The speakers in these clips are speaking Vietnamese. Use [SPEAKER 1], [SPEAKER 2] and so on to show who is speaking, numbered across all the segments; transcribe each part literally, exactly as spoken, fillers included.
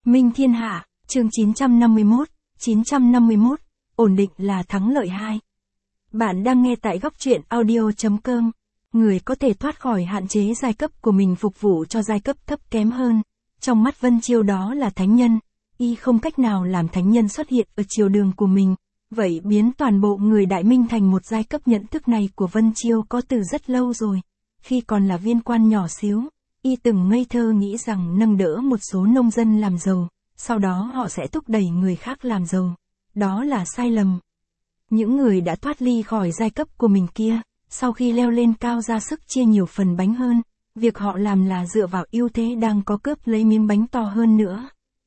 [SPEAKER 1] Minh Thiên Hạ, chương chín trăm năm mươi mốt, chín trăm năm mươi mốt, ổn định là thắng lợi hai. Bạn đang nghe tại góc truyện audio chấm com. Người có thể thoát khỏi hạn chế giai cấp của mình phục vụ cho giai cấp thấp kém hơn. Trong mắt Vân Chiêu đó là thánh nhân. Y không cách nào làm thánh nhân xuất hiện ở chiều đường của mình. Vậy biến toàn bộ người Đại Minh thành một giai cấp. Nhận thức này của Vân Chiêu có từ rất lâu rồi. Khi còn là viên quan nhỏ xíu, Y từng ngây thơ nghĩ rằng nâng đỡ một số nông dân làm giàu, sau đó họ sẽ thúc đẩy người khác làm giàu. Đó là sai lầm. Những người đã thoát ly khỏi giai cấp của mình kia, sau khi leo lên cao ra sức chia nhiều phần bánh hơn, việc họ làm là dựa vào ưu thế đang có cướp lấy miếng bánh to hơn nữa.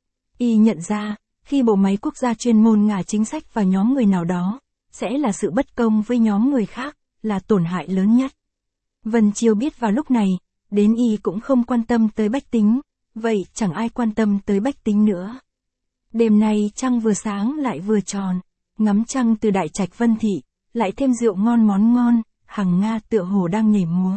[SPEAKER 1] Y nhận ra, khi bộ máy quốc gia chuyên môn ngả chính sách vào nhóm người nào đó, sẽ là sự bất công với nhóm người khác, là tổn hại lớn nhất. Vân Chiêu biết vào lúc này, đến Y cũng không quan tâm tới bách tính, vậy chẳng ai quan tâm tới bách tính nữa. Đêm nay trăng vừa sáng lại vừa tròn, ngắm trăng từ đại trạch Vân Thị, lại thêm rượu ngon món ngon, hằng nga tựa hồ đang nhảy múa.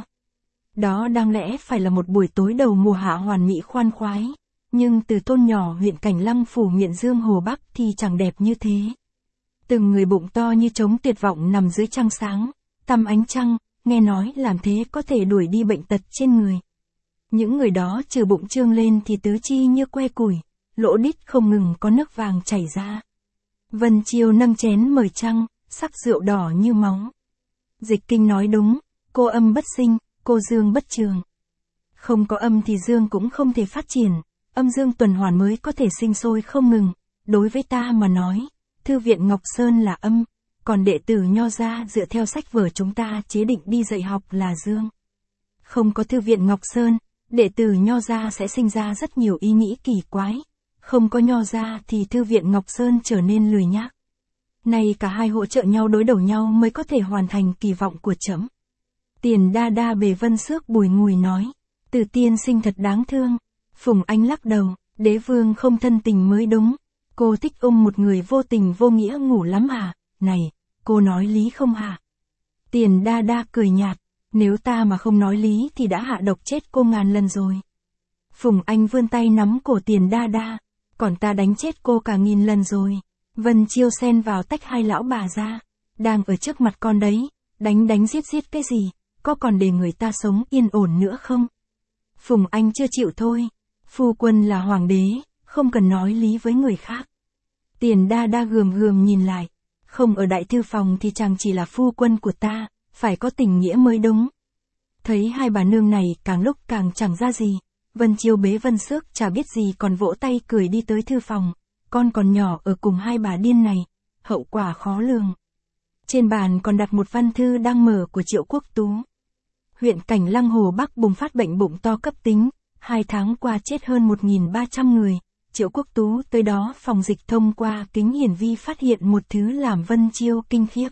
[SPEAKER 1] Đó đáng lẽ phải là một buổi tối đầu mùa hạ hoàn mỹ khoan khoái, nhưng từ thôn nhỏ huyện Cảnh Lăng phủ Miện Dương Hồ Bắc thì chẳng đẹp như thế. Từng người bụng to như trống tuyệt vọng nằm dưới trăng sáng, tăm ánh trăng, nghe nói làm thế có thể đuổi đi bệnh tật trên người. Những người đó trừ bụng trương lên thì tứ chi như que củi, lỗ đít không ngừng có nước vàng chảy ra. Vân Chiêu nâng chén mời trăng, sắc rượu đỏ như máu. Dịch kinh nói đúng, cô âm bất sinh, cô dương bất trường. Không có âm thì dương cũng không thể phát triển, âm dương tuần hoàn mới có thể sinh sôi không ngừng. Đối với ta mà nói, Thư viện Ngọc Sơn là âm, còn đệ tử Nho gia dựa theo sách vở chúng ta chế định đi dạy học là dương. Không có Thư viện Ngọc Sơn, đệ tử Nho gia sẽ sinh ra rất nhiều ý nghĩ kỳ quái. Không có Nho gia thì Thư viện Ngọc Sơn trở nên lười nhác. Này cả hai hỗ trợ nhau đối đầu nhau mới có thể hoàn thành kỳ vọng của trẫm. Tiền Đa Đa bề Vân Xước bùi ngùi nói, Từ tiên sinh thật đáng thương. Phùng Anh lắc đầu, đế vương không thân tình mới đúng. Cô thích ôm một người vô tình vô nghĩa ngủ lắm à? Này, cô nói lý không hả? Tiền Đa Đa cười nhạt, nếu ta mà không nói lý thì đã hạ độc chết cô ngàn lần rồi. Phùng Anh vươn tay nắm cổ Tiền Đa Đa, còn ta đánh chết cô cả nghìn lần rồi. Vân Chiêu xen vào tách hai lão bà ra, đang ở trước mặt con đấy, đánh đánh giết giết cái gì, có còn để người ta sống yên ổn nữa không? Phùng Anh chưa chịu thôi, phu quân là hoàng đế, không cần nói lý với người khác. Tiền Đa Đa gườm gườm nhìn lại, không ở đại thư phòng thì chàng chỉ là phu quân của ta, phải có tình nghĩa mới đúng. Thấy hai bà nương này càng lúc càng chẳng ra gì, Vân Chiêu bế Vân Xước chả biết gì còn vỗ tay cười đi tới thư phòng. Con còn nhỏ ở cùng hai bà điên này, hậu quả khó lường. Trên bàn còn đặt một văn thư đang mở của Triệu Quốc Tú. Huyện Cảnh Lăng Hồ Bắc bùng phát bệnh bụng to cấp tính, hai tháng qua chết hơn một nghìn ba trăm người. Triệu Quốc Tú tới đó phòng dịch thông qua kính hiển vi phát hiện một thứ làm Vân Chiêu kinh khiếp.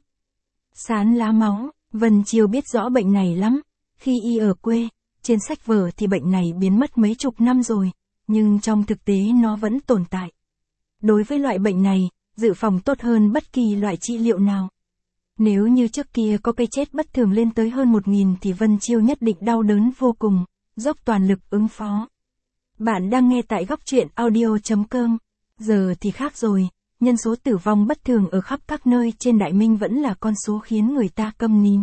[SPEAKER 1] Sán lá máu. Vân Chiêu biết rõ bệnh này lắm. Khi Y ở quê, trên sách vở thì bệnh này biến mất mấy chục năm rồi, nhưng trong thực tế nó vẫn tồn tại. Đối với loại bệnh này, dự phòng tốt hơn bất kỳ loại trị liệu nào. Nếu như trước kia có cây chết bất thường lên tới hơn một nghìn thì Vân Chiêu nhất định đau đớn vô cùng, dốc toàn lực ứng phó. Bạn đang nghe tại góc truyện audio chấm com. Giờ thì khác rồi, nhân số tử vong bất thường ở khắp các nơi trên Đại Minh vẫn là con số khiến người ta câm nín.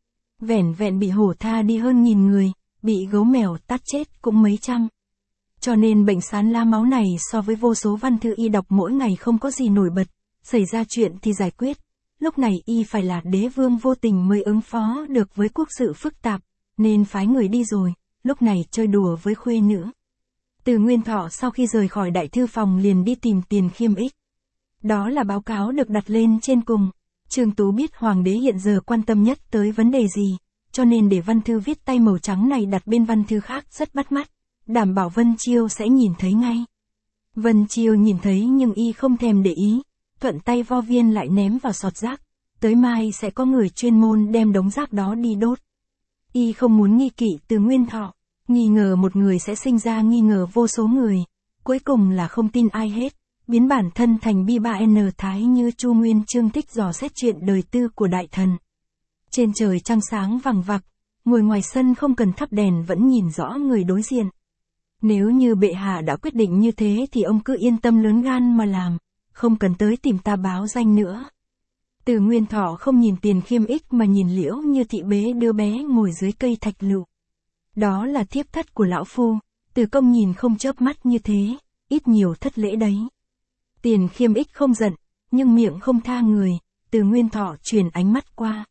[SPEAKER 1] Vẻn vẹn bị hổ tha đi hơn nghìn người, bị gấu mèo tát chết cũng mấy trăm. Cho nên bệnh sán lá máu này so với vô số văn thư Y đọc mỗi ngày không có gì nổi bật, xảy ra chuyện thì giải quyết. Lúc này Y phải là đế vương vô tình mới ứng phó được với quốc sự phức tạp, nên phái người đi rồi, lúc này chơi đùa với khuê nữ. Từ Nguyên Thọ sau khi rời khỏi đại thư phòng liền đi tìm Tiền Khiêm Ích. Đó là báo cáo được đặt lên trên cùng. Trương Tú biết hoàng đế hiện giờ quan tâm nhất tới vấn đề gì, cho nên để văn thư viết tay màu trắng này đặt bên văn thư khác rất bắt mắt, đảm bảo Vân Chiêu sẽ nhìn thấy ngay. Vân Chiêu nhìn thấy nhưng Y không thèm để ý, thuận tay vo viên lại ném vào sọt rác, tới mai sẽ có người chuyên môn đem đống rác đó đi đốt. Y không muốn nghi kỵ Từ Nguyên Thọ, nghi ngờ một người sẽ sinh ra nghi ngờ vô số người, cuối cùng là không tin ai hết, biến bản thân thành bi ba N thái như Chu Nguyên Chương thích dò xét chuyện đời tư của đại thần. Trên trời trăng sáng vằng vặc, ngồi ngoài sân không cần thắp đèn vẫn nhìn rõ người đối diện. Nếu như bệ hạ đã quyết định như thế thì ông cứ yên tâm lớn gan mà làm, không cần tới tìm ta báo danh nữa. Từ Nguyên Thọ không nhìn Tiền Khiêm Ích mà nhìn Liễu Như Thị bế đứa bé ngồi dưới cây thạch lựu. Đó là thiếp thất của lão phu, Từ Công nhìn không chớp mắt như thế, ít nhiều thất lễ đấy. Tiền Khiêm Ích không giận, nhưng miệng không tha người, Từ Nguyên Thọ chuyển ánh mắt qua.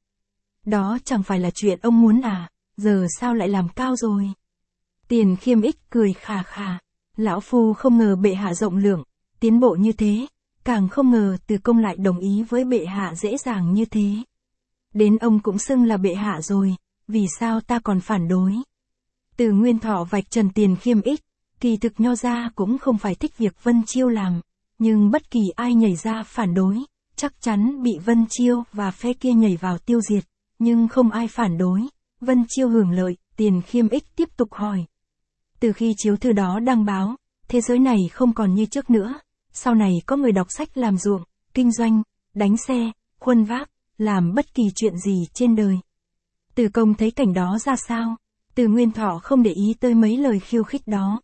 [SPEAKER 1] Đó chẳng phải là chuyện ông muốn à, giờ sao lại làm cao rồi. Tiền Khiêm Ích cười khà khà, lão phu không ngờ bệ hạ rộng lượng, tiến bộ như thế, càng không ngờ Từ Công lại đồng ý với bệ hạ dễ dàng như thế. Đến ông cũng xưng là bệ hạ rồi, vì sao ta còn phản đối. Từ Nguyên Thọ vạch trần Tiền Khiêm Ích, kỳ thực nho ra cũng không phải thích việc Vân Chiêu làm, nhưng bất kỳ ai nhảy ra phản đối, chắc chắn bị Vân Chiêu và phe kia nhảy vào tiêu diệt, nhưng không ai phản đối, Vân Chiêu hưởng lợi. Tiền Khiêm Ích tiếp tục hỏi. Từ khi chiếu thư đó đăng báo, thế giới này không còn như trước nữa, sau này có người đọc sách làm ruộng, kinh doanh, đánh xe, khuân vác, làm bất kỳ chuyện gì trên đời. Từ Công thấy cảnh đó ra sao? Từ Nguyên Thọ không để ý tới mấy lời khiêu khích đó.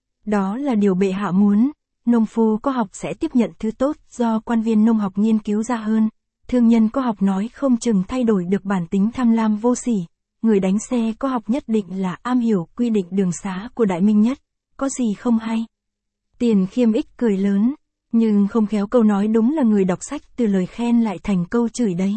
[SPEAKER 1] Đó là điều bệ hạ muốn, nông phu có học sẽ tiếp nhận thứ tốt do quan viên nông học nghiên cứu ra hơn, thương nhân có học nói không chừng thay đổi được bản tính tham lam vô sỉ, người đánh xe có học nhất định là am hiểu quy định đường xá của Đại Minh Nhất, có gì không hay. Tiền Khiêm Ích cười lớn, nhưng không khéo câu nói đúng là người đọc sách từ lời khen lại thành câu chửi đấy.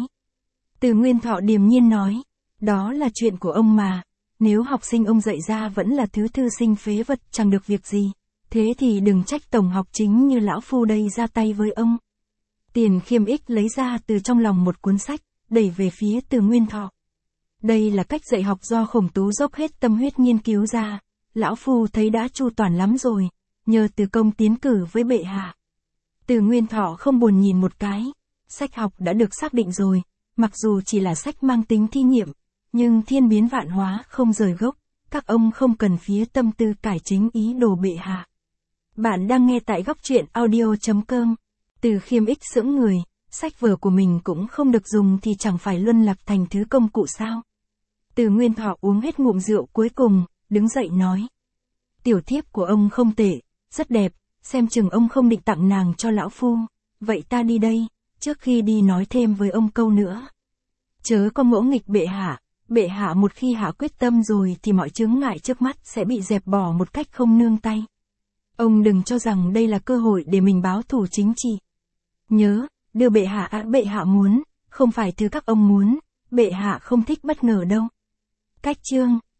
[SPEAKER 1] Từ Nguyên Thọ điềm nhiên nói, đó là chuyện của ông mà, nếu học sinh ông dạy ra vẫn là thứ thư sinh phế vật chẳng được việc gì, thế thì đừng trách tổng học chính như lão phu đây ra tay với ông. Tiền Khiêm Ích lấy ra từ trong lòng một cuốn sách, đẩy về phía Từ Nguyên Thọ. Đây là cách dạy học do Khổng Tú dốc hết tâm huyết nghiên cứu ra, lão phu thấy đã chu toàn lắm rồi, nhờ Từ Công tiến cử với bệ hạ. Từ Nguyên Thọ không buồn nhìn một cái, sách học đã được xác định rồi, mặc dù chỉ là sách mang tính thi nghiệm, nhưng thiên biến vạn hóa không rời gốc, các ông không cần phí tâm tư cải chính ý đồ bệ hạ. Bạn đang nghe tại góc truyện audio chấm com. Từ Khiêm Ích sững người, sách vở của mình cũng không được dùng thì chẳng phải luân lạc thành thứ công cụ sao. Từ Nguyên Thọ uống hết ngụm rượu cuối cùng, đứng dậy nói. Tiểu thiếp của ông không tệ, rất đẹp, xem chừng ông không định tặng nàng cho lão phu, vậy ta đi đây, trước khi đi nói thêm với ông câu nữa. Chớ có ngỗ nghịch bệ hạ, bệ hạ một khi hạ quyết tâm rồi thì mọi chướng ngại trước mắt sẽ bị dẹp bỏ một cách không nương tay. Ông đừng cho rằng đây là cơ hội để mình báo thù chính trị. Nhớ, đưa bệ hạ à, bệ hạ muốn, không phải thứ các ông muốn, bệ hạ không thích bất ngờ đâu. Cách chương